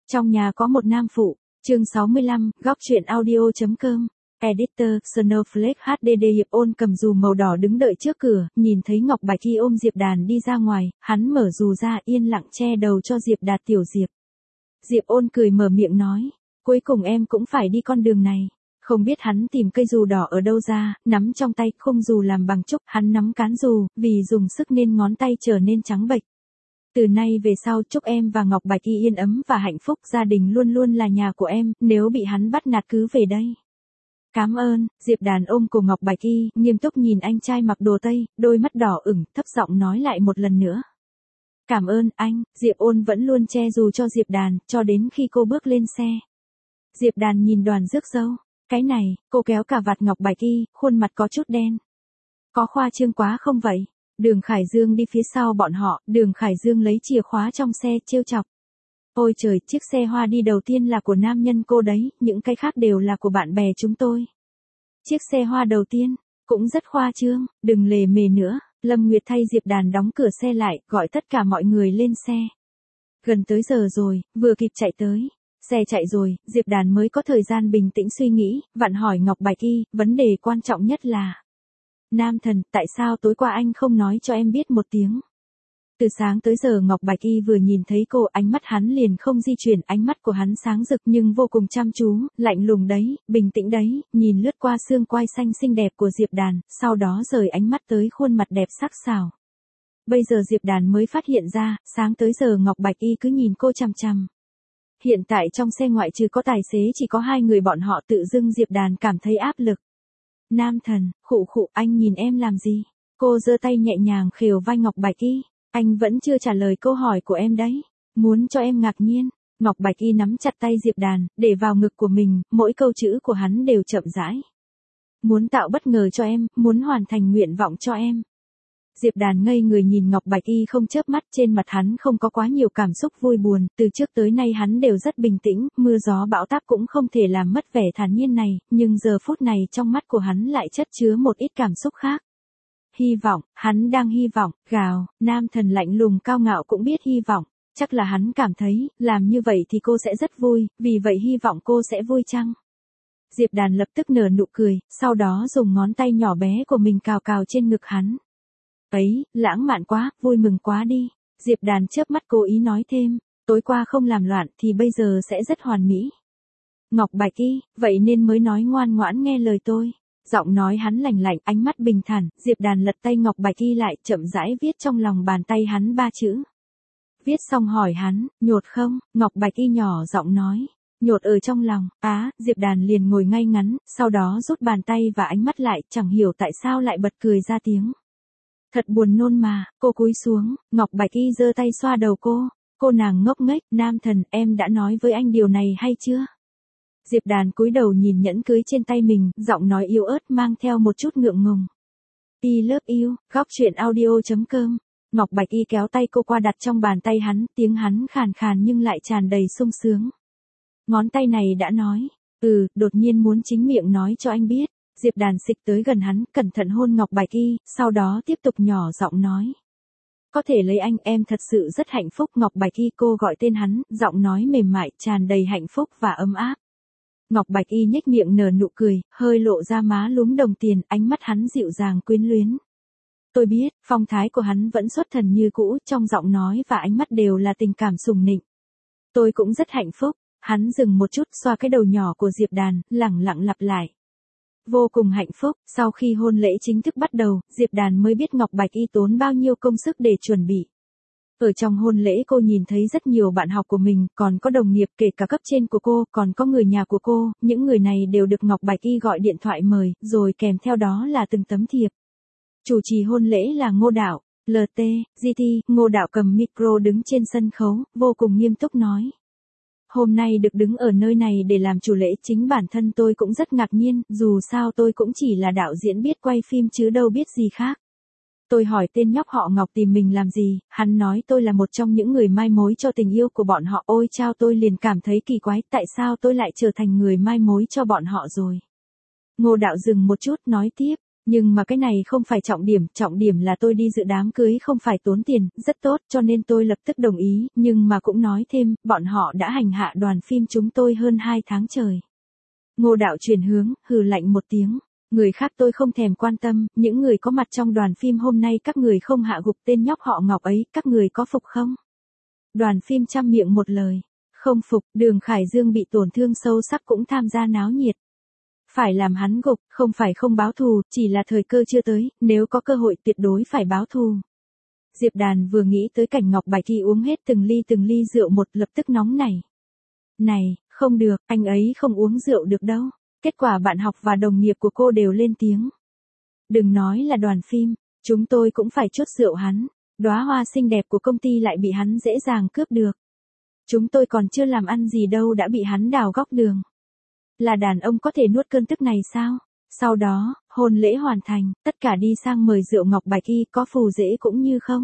Trong nhà có một nam phụ, chương 65, góc truyện audio.com. Editor, Snowflake HDD. Diệp Ôn cầm dù màu đỏ đứng đợi trước cửa, nhìn thấy Ngọc Bạch Y ôm Diệp Đàn đi ra ngoài, hắn mở dù ra yên lặng che đầu cho Diệp Đạt. Tiểu Diệp. Diệp Ôn cười mở miệng nói, cuối cùng em cũng phải đi con đường này. Không biết hắn tìm cây dù đỏ ở đâu ra, nắm trong tay, khung dù làm bằng trúc, hắn nắm cán dù, vì dùng sức nên ngón tay trở nên trắng bệch. Từ nay về sau chúc em và Ngọc Bạch Y yên ấm và hạnh phúc, gia đình luôn luôn là nhà của em, nếu bị hắn bắt nạt cứ về đây. Cảm ơn. Diệp Đàn ôm cổ Ngọc Bạch Y, nghiêm túc nhìn anh trai mặc đồ Tây, đôi mắt đỏ ửng, thấp giọng nói lại một lần nữa. Cảm ơn anh. Diệp Ôn vẫn luôn che dù cho Diệp Đàn, cho đến khi cô bước lên xe. Diệp Đàn nhìn Đoàn rước dâu. Cái này, cô kéo cà vạt Ngọc Bạch Y, khuôn mặt có chút đen. Có khoa trương quá không vậy? Đường Khải Dương đi phía sau bọn họ, Đường Khải Dương lấy chìa khóa trong xe trêu chọc. Ôi trời, chiếc xe hoa đi đầu tiên là của nam nhân cô đấy, những cái khác đều là của bạn bè chúng tôi. Chiếc xe hoa đầu tiên, cũng rất khoa trương, đừng lề mề nữa. Lâm Nguyệt thay Diệp Đàn đóng cửa xe lại, gọi tất cả mọi người lên xe. Gần tới giờ rồi, vừa kịp chạy tới. Xe chạy rồi, Diệp Đàn mới có thời gian bình tĩnh suy nghĩ, vặn hỏi Ngọc Bạch Y, vấn đề quan trọng nhất là: Nam thần, tại sao tối qua anh không nói cho em biết một tiếng? Từ sáng tới giờ Ngọc Bạch Y vừa nhìn thấy cô, ánh mắt hắn liền không di chuyển, ánh mắt của hắn sáng rực nhưng vô cùng chăm chú, lạnh lùng đấy, bình tĩnh đấy, nhìn lướt qua xương quai xanh xinh đẹp của Diệp Đàn, sau đó rời ánh mắt tới khuôn mặt đẹp sắc sảo. Bây giờ Diệp Đàn mới phát hiện ra, sáng tới giờ Ngọc Bạch Y cứ nhìn cô chằm chằm. Hiện tại trong xe ngoại trừ có tài xế chỉ có hai người bọn họ, tự dưng Diệp Đàn cảm thấy áp lực. Nam thần, khụ khụ, anh nhìn em làm gì? Cô giơ tay nhẹ nhàng khều vai Ngọc Bạch Y. Anh vẫn chưa trả lời câu hỏi của em đấy. Muốn cho em ngạc nhiên. Ngọc Bạch Y nắm chặt tay Diệp Đàn, để vào ngực của mình, mỗi câu chữ của hắn đều chậm rãi. Muốn tạo bất ngờ cho em, muốn hoàn thành nguyện vọng cho em. Diệp Đàn ngây người nhìn Ngọc Bạch Y không chớp mắt, trên mặt hắn không có quá nhiều cảm xúc vui buồn, từ trước tới nay hắn đều rất bình tĩnh, mưa gió bão táp cũng không thể làm mất vẻ thản nhiên này, nhưng giờ phút này trong mắt của hắn lại chất chứa một ít cảm xúc khác. Hy vọng, hắn đang hy vọng, gào, nam thần lạnh lùng cao ngạo cũng biết hy vọng, chắc là hắn cảm thấy, làm như vậy thì cô sẽ rất vui, vì vậy hy vọng cô sẽ vui chăng? Diệp Đàn lập tức nở nụ cười, sau đó dùng ngón tay nhỏ bé của mình cào cào trên ngực hắn. Ấy, lãng mạn quá, vui mừng quá đi. Diệp Đàn chớp mắt cố ý nói thêm, tối qua không làm loạn thì bây giờ sẽ rất hoàn mỹ. Ngọc Bạch Y, vậy nên mới nói ngoan ngoãn nghe lời tôi. Giọng nói hắn lạnh lạnh, ánh mắt bình thản, Diệp Đàn lật tay Ngọc Bạch Y lại, chậm rãi viết trong lòng bàn tay hắn 3 chữ. Viết xong hỏi hắn, nhột không? Ngọc Bạch Y nhỏ giọng nói, nhột ở trong lòng. Diệp Đàn liền ngồi ngay ngắn, sau đó rút bàn tay và ánh mắt lại, chẳng hiểu tại sao lại bật cười ra tiếng. Thật buồn nôn mà. Cô cúi xuống, Ngọc Bạch Y giơ tay xoa đầu cô nàng ngốc nghếch, nam thần, em đã nói với anh điều này hay chưa? Diệp Đàn cúi đầu nhìn nhẫn cưới trên tay mình, giọng nói yếu ớt mang theo một chút ngượng ngùng. I love you. Góc truyện audio.com. Ngọc Bạch Y kéo tay cô qua đặt trong bàn tay hắn, tiếng hắn khàn khàn nhưng lại tràn đầy sung sướng. Ngón tay này đã nói, đột nhiên muốn chính miệng nói cho anh biết. Diệp Đàn xịch tới gần hắn, cẩn thận hôn Ngọc Bạch Y, sau đó tiếp tục nhỏ giọng nói. Có thể lấy anh, em thật sự rất hạnh phúc. Ngọc Bạch Y, cô gọi tên hắn, giọng nói mềm mại, tràn đầy hạnh phúc và ấm áp. Ngọc Bạch Y nhếch miệng nở nụ cười, hơi lộ ra má lúm đồng tiền, ánh mắt hắn dịu dàng quyến luyến. Tôi biết, phong thái của hắn vẫn xuất thần như cũ, trong giọng nói và ánh mắt đều là tình cảm sùng nịnh. Tôi cũng rất hạnh phúc. Hắn dừng một chút, xoa cái đầu nhỏ của Diệp Đàn, lẳng lặng lặp lại. Vô cùng hạnh phúc. Sau khi hôn lễ chính thức bắt đầu, Diệp Đàn mới biết Ngọc Bạch Y tốn bao nhiêu công sức để chuẩn bị. Ở trong hôn lễ cô nhìn thấy rất nhiều bạn học của mình, còn có đồng nghiệp, kể cả cấp trên của cô, còn có người nhà của cô, những người này đều được Ngọc Bạch Y gọi điện thoại mời, rồi kèm theo đó là từng tấm thiệp. Chủ trì hôn lễ là Ngô Đạo, LT, GT, Ngô Đạo cầm micro đứng trên sân khấu, vô cùng nghiêm túc nói. Hôm nay được đứng ở nơi này để làm chủ lễ, chính bản thân tôi cũng rất ngạc nhiên, dù sao tôi cũng chỉ là đạo diễn biết quay phim chứ đâu biết gì khác. Tôi hỏi tên nhóc họ Ngọc tìm mình làm gì, hắn nói tôi là một trong những người mai mối cho tình yêu của bọn họ. Ôi chao, tôi liền cảm thấy kỳ quái, tại sao tôi lại trở thành người mai mối cho bọn họ rồi. Ngô Đạo dừng một chút, nói tiếp, Nhưng mà cái này không phải trọng điểm là tôi đi dự đám cưới không phải tốn tiền, rất tốt, cho nên tôi lập tức đồng ý, nhưng mà cũng nói thêm, bọn họ đã hành hạ đoàn phim chúng tôi hơn 2 tháng trời. Ngô Đạo chuyển hướng, hừ lạnh một tiếng. Người khác tôi không thèm quan tâm, những người có mặt trong đoàn phim hôm nay các người không hạ gục tên nhóc họ Ngọc ấy, các người có phục không? Đoàn phim trăm miệng một lời. Không phục, Đường Khải Dương bị tổn thương sâu sắc cũng tham gia náo nhiệt. Phải làm hắn gục, không phải không báo thù, chỉ là thời cơ chưa tới, nếu có cơ hội tuyệt đối phải báo thù. Diệp Đàn vừa nghĩ tới cảnh Ngọc Bạch Y uống hết từng ly rượu một lập tức nóng nảy. Này, không được, anh ấy không uống rượu được đâu. Kết quả bạn học và đồng nghiệp của cô đều lên tiếng. Đừng nói là đoàn phim, chúng tôi cũng phải chốt rượu hắn. Đóa hoa xinh đẹp của công ty lại bị hắn dễ dàng cướp được. Chúng tôi còn chưa làm ăn gì đâu đã bị hắn đào góc đường. Là đàn ông có thể nuốt cơn tức này sao? Sau đó, hôn lễ hoàn thành, tất cả đi sang mời rượu Ngọc Bạch Y, có phù dễ cũng như không.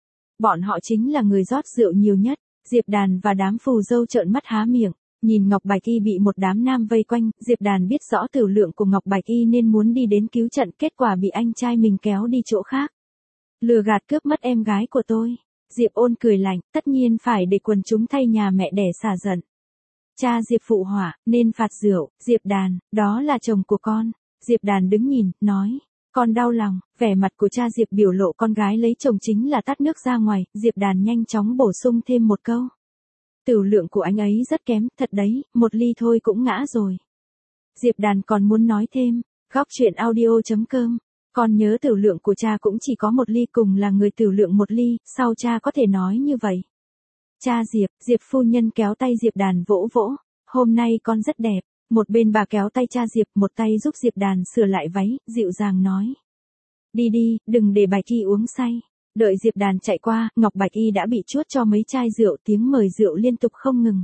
Bọn họ chính là người rót rượu nhiều nhất. Diệp Đàn và đám phù dâu trợn mắt há miệng. Nhìn Ngọc Bạch Y bị một đám nam vây quanh, Diệp Đàn biết rõ tửu lượng của Ngọc Bạch Y nên muốn đi đến cứu trận, kết quả bị anh trai mình kéo đi chỗ khác. Lừa gạt cướp mất em gái của tôi. Diệp Ôn cười lạnh, tất nhiên phải để quần chúng thay nhà mẹ đẻ xả giận. Cha Diệp phụ họa, nên phạt rượu. Diệp Đàn, đó là chồng của con. Diệp Đàn đứng nhìn, nói, con đau lòng. Vẻ mặt của cha Diệp biểu lộ con gái lấy chồng chính là tát nước ra ngoài. Diệp Đàn nhanh chóng bổ sung thêm một câu. Tửu lượng của anh ấy rất kém, thật đấy, một ly thôi cũng ngã rồi. Diệp Đàn còn muốn nói thêm, góc chuyện audio.com, con nhớ tửu lượng của cha cũng chỉ có một ly, cùng là người tửu lượng một ly, sao cha có thể nói như vậy? Cha Diệp, Diệp phu nhân kéo tay Diệp Đàn vỗ vỗ, hôm nay con rất đẹp, một bên bà kéo tay cha Diệp, một tay giúp Diệp Đàn sửa lại váy, dịu dàng nói. Đi đi, đừng để Bạch Y uống say. Đợi Diệp Đàn chạy qua, Ngọc Bạch Y đã bị chuốt cho mấy chai rượu, tiếng mời rượu liên tục không ngừng.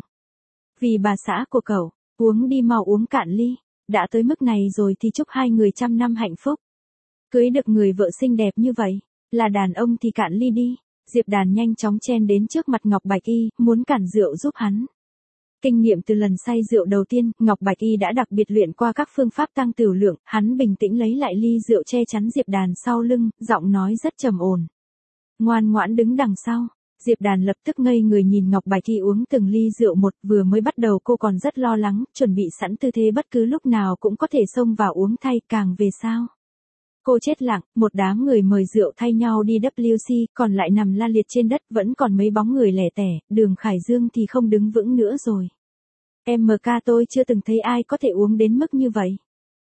Vì bà xã của cậu, uống đi mau uống cạn ly, đã tới mức này rồi thì chúc hai người trăm năm hạnh phúc. Cưới được người vợ xinh đẹp như vậy, là đàn ông thì cạn ly đi. Diệp Đàn nhanh chóng chen đến trước mặt Ngọc Bạch Y, muốn cản rượu giúp hắn. Kinh nghiệm từ lần say rượu đầu tiên, Ngọc Bạch Y đã đặc biệt luyện qua các phương pháp tăng tửu lượng, hắn bình tĩnh lấy lại ly rượu che chắn Diệp Đàn sau lưng, giọng nói rất trầm ổn. Ngoan ngoãn đứng đằng sau. Diệp Đàn lập tức ngây người nhìn Ngọc Bạch Y uống từng ly rượu một, vừa mới bắt đầu cô còn rất lo lắng, chuẩn bị sẵn tư thế bất cứ lúc nào cũng có thể xông vào uống thay, càng về sau. Cô chết lặng, một đám người mời rượu thay nhau đi WC, còn lại nằm la liệt trên đất, vẫn còn mấy bóng người lẻ tẻ, Đường Khải Dương thì không đứng vững nữa rồi. MK tôi chưa từng thấy ai có thể uống đến mức như vậy.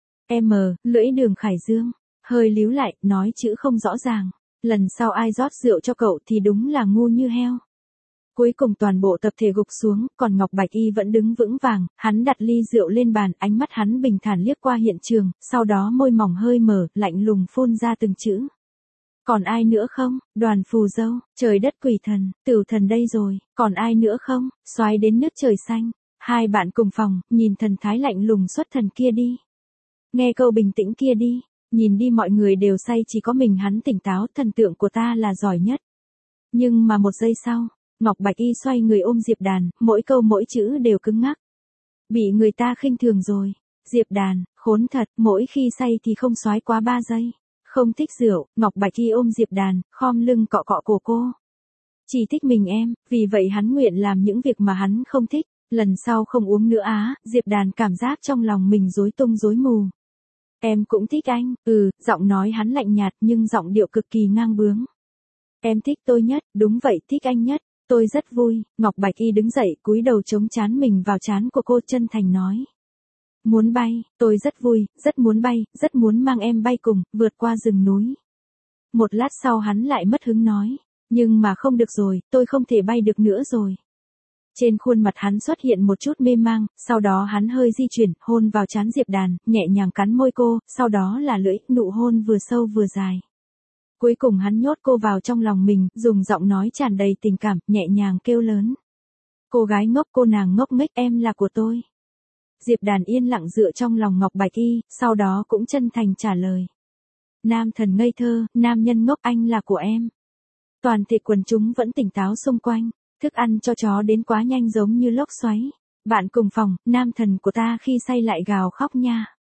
Lưỡi Đường Khải Dương, hơi líu lại, nói chữ không rõ ràng. Lần sau ai rót rượu cho cậu thì đúng là ngu như heo. Cuối cùng toàn bộ tập thể gục xuống, còn Ngọc Bạch Y vẫn đứng vững vàng, hắn đặt ly rượu lên bàn, ánh mắt hắn bình thản liếc qua hiện trường, sau đó môi mỏng hơi mở, lạnh lùng phun ra từng chữ. Còn ai nữa không? Đoàn phù dâu, trời đất quỷ thần, tửu thần đây rồi, còn ai nữa không? Xoáy đến nước trời xanh. Hai bạn cùng phòng, nhìn thần thái lạnh lùng xuất thần kia đi. Nghe câu bình tĩnh kia đi. Nhìn đi mọi người đều say chỉ có mình hắn tỉnh táo, thần tượng của ta là giỏi nhất. Nhưng mà một giây sau, Ngọc Bạch Y xoay người ôm Diệp Đàn, mỗi câu mỗi chữ đều cứng ngắc. Bị người ta khinh thường rồi. Diệp Đàn, khốn thật, mỗi khi say thì không xoái quá 3 giây. Không thích rượu, Ngọc Bạch Y ôm Diệp Đàn, khom lưng cọ cọ cổ cô. Chỉ thích mình em, vì vậy hắn nguyện làm những việc mà hắn không thích. Lần sau không uống nữa á, Diệp Đàn cảm giác trong lòng mình rối tung rối mù. Em cũng thích anh, giọng nói hắn lạnh nhạt nhưng giọng điệu cực kỳ ngang bướng. Em thích tôi nhất, đúng vậy thích anh nhất, tôi rất vui. Ngọc Bạch Y đứng dậy cúi đầu chống trán mình vào trán của cô chân thành nói. Muốn bay, tôi rất vui, rất muốn bay, rất muốn mang em bay cùng, vượt qua rừng núi. Một lát sau hắn lại mất hứng nói. Nhưng mà không được rồi, tôi không thể bay được nữa rồi. Trên khuôn mặt hắn xuất hiện một chút mê mang, sau đó hắn hơi di chuyển, hôn vào trán Diệp Đàn, nhẹ nhàng cắn môi cô, sau đó là lưỡi, nụ hôn vừa sâu vừa dài. Cuối cùng hắn nhốt cô vào trong lòng mình, dùng giọng nói tràn đầy tình cảm, nhẹ nhàng kêu lớn. Cô gái ngốc, cô nàng ngốc nghếch, em là của tôi. Diệp Đàn yên lặng dựa trong lòng Ngọc Bạch Y, sau đó cũng chân thành trả lời. Nam thần ngây thơ, nam nhân ngốc, anh là của em. Toàn thể quần chúng vẫn tỉnh táo xung quanh. Thức ăn cho chó đến quá nhanh giống như lốc xoáy. Bạn cùng phòng, nam thần của ta khi say lại gào khóc nha.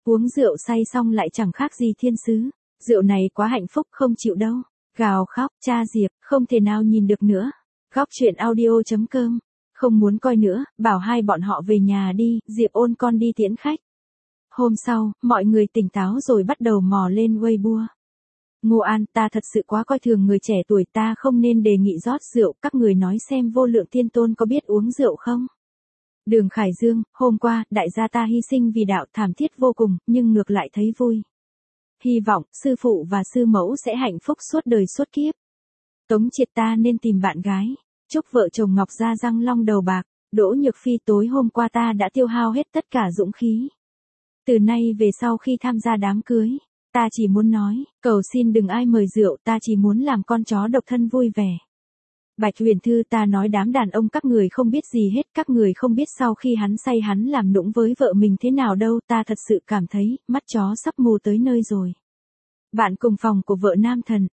Uống rượu say xong lại chẳng khác gì thiên sứ. Rượu này quá hạnh phúc không chịu đâu. Gào khóc, cha Diệp, không thể nào nhìn được nữa. Góc chuyện audio.com. Không muốn coi nữa, bảo hai bọn họ về nhà đi, Diệp ôn con đi tiễn khách. Hôm sau, mọi người tỉnh táo rồi bắt đầu mò lên Weibo. Ngô An, ta thật sự quá coi thường người trẻ tuổi, ta không nên đề nghị rót rượu, các người nói xem Vô Lượng Tiên Tôn có biết uống rượu không? Đường Khải Dương, hôm qua, đại gia ta hy sinh vì đạo, thảm thiết vô cùng, nhưng ngược lại thấy vui. Hy vọng, sư phụ và sư mẫu sẽ hạnh phúc suốt đời suốt kiếp. Tống Triệt, ta nên tìm bạn gái. Chúc vợ chồng Ngọc Gia răng long đầu bạc. Đỗ Nhược Phi, tối hôm qua ta đã tiêu hao hết tất cả dũng khí. Từ nay về sau khi tham gia đám cưới, ta chỉ muốn nói, cầu xin đừng ai mời rượu, ta chỉ muốn làm con chó độc thân vui vẻ. Bạch Huyền Thư, ta nói đám đàn ông các người không biết gì hết, các người không biết sau khi hắn say hắn làm nũng với vợ mình thế nào đâu, ta thật sự cảm thấy, mắt chó sắp mù tới nơi rồi. Bạn cùng phòng của vợ Nam Thần,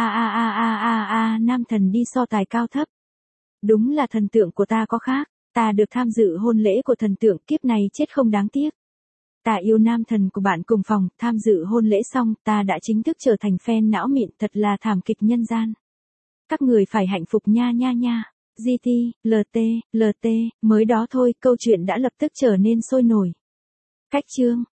Nam Thần đi so tài cao thấp. Đúng là thần tượng của ta có khác, ta được tham dự hôn lễ của thần tượng, kiếp này chết không đáng tiếc. Ta yêu Nam Thần của bạn cùng phòng, tham dự hôn lễ xong, ta đã chính thức trở thành fan não mịn, thật là thảm kịch nhân gian. Các người phải hạnh phúc nha nha nha. GT, LT, mới đó thôi, câu chuyện đã lập tức trở nên sôi nổi. Cách chương